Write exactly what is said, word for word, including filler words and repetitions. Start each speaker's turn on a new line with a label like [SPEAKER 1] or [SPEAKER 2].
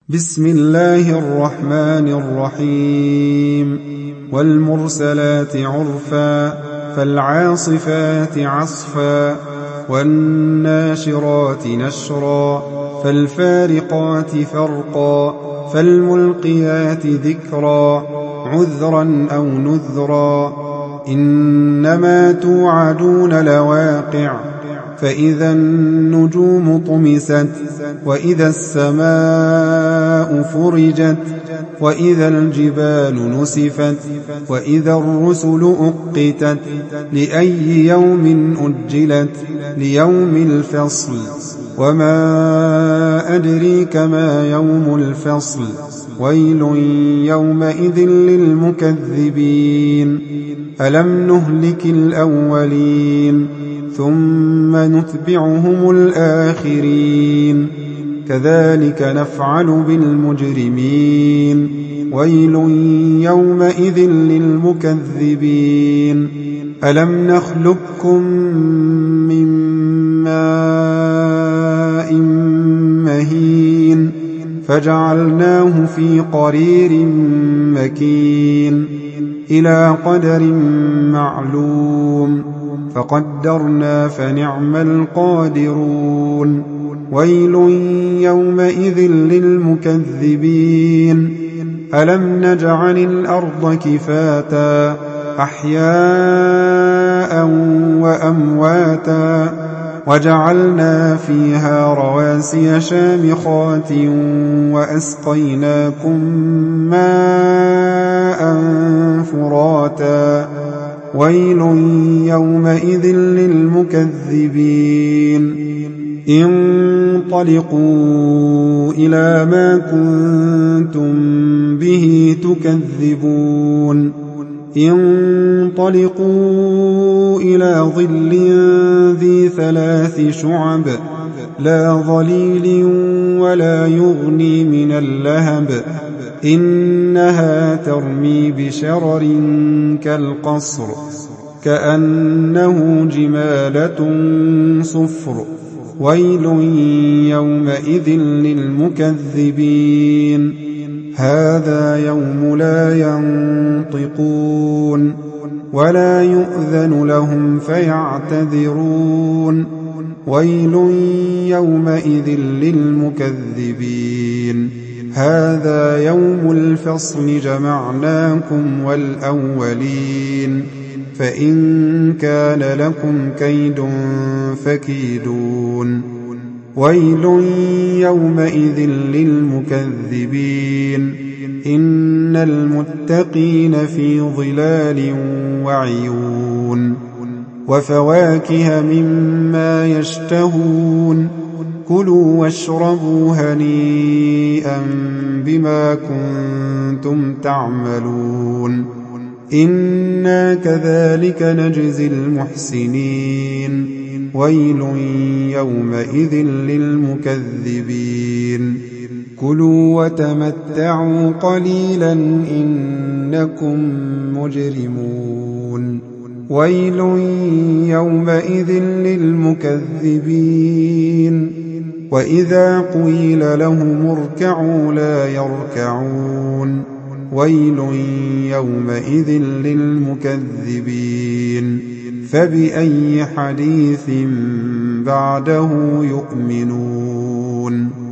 [SPEAKER 1] بسم الله الرحمن الرحيم والمرسلات عرفا فالعاصفات عصفا والناشرات نشرا فالفارقات فرقا فالملقيات ذكرا عذرا أو نذرا إنما توعدون لواقع فإذا النجوم طمست وإذا السماء فرجت وإذا الجبال نسفت وإذا الرسل أقتت لأي يوم أجلت ليوم الفصل وما أدريك ما يوم الفصل ويل يومئذ للمكذبين ألم نهلك الأولين ثم نتبعهم الآخرين كذلك نفعل بالمجرمين ويل يومئذ للمكذبين ألم نخلقكم من ماء مهين فجعلناه في قرير مكين إلى قدر معلوم فقدرنا فنعم القادرون ويل يومئذ للمكذبين ألم نجعل الأرض كفاتا أحياء وأمواتا وجعلنا فيها رواسي شامخات وأسقيناكم ماء فراتا ويل يومئذ للمكذبين انطلقوا إلى ما كنتم به تكذبون انطلقوا إلى ظل ذي ثلاث شعب لا ظليل ولا يغني من اللهب إنها ترمي بشرر كالقصر كأنه جمالة صفر ويل يومئذ للمكذبين هذا يوم لا ينطقون ولا يؤذن لهم فيعتذرون ويل يومئذ للمكذبين هذا يوم الفصل جمعناكم والأولين فإن كان لكم كيد فكيدون ويل يومئذ للمكذبين إن المتقين في ظلال وعيون وفواكه مما يشتهون كلوا واشربوا هنيئا بما كنتم تعملون إنا كذلك نجزي المحسنين ويل يومئذ للمكذبين كلوا وتمتعوا قليلا إنكم مجرمون ويل يومئذ للمكذبين وإذا قيل لهم اركعوا لا يركعون ويل يومئذ للمكذبين فبأي حديث بعده يؤمنون